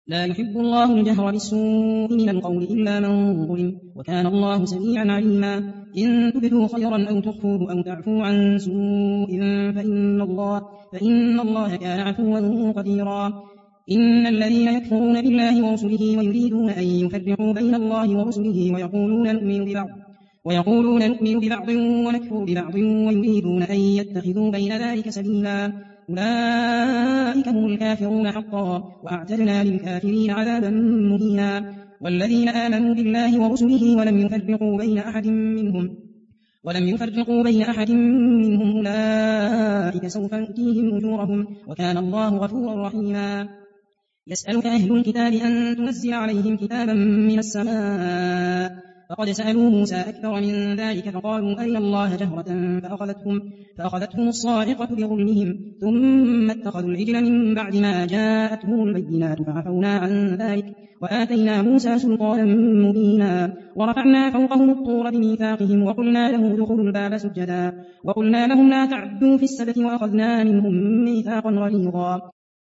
لا يحب الله الجهر بالسوء من القول إلا من ظلم، وكان الله سميعا عليما. إن تبدوا خيرا أو تخفوه أو تعفوا عن سوء فإن الله كان عفوا قديرا. إن الذين يكفرون بالله ورسله ويريدون أن يفرقوا بين الله ورسله ويقولون نؤمن ببعض ونكفر ببعض ويريدون أن يتخذوا بين ذلك سبيلا، أولئك هم الكافرون حقا، وأعتدنا للكافرين عذابا مهينا. والذين آمنوا بالله ورسله ولم يفرقوا بين أحد منهم أولئك سوف نؤتيهم أجورهم، وكان الله غفورا رحيما. يسألك أهل الكتاب أن تنزل عليهم كتابا من السماء، فقد سألوا موسى أكثر من ذلك فقالوا أرنا الله جهرة فأخذتهم الصاعقة بظلمهم، ثم اتخذوا العجل من بعد ما جاءتهم البينات فعفونا عن ذلك وآتينا موسى سلطانا مبينا. ورفعنا فوقهم الطور بميثاقهم وقلنا له ادخلوا الباب سجدا وقلنا لهم لا تعدوا في السبت وأخذنا منهم ميثاقا غليظا.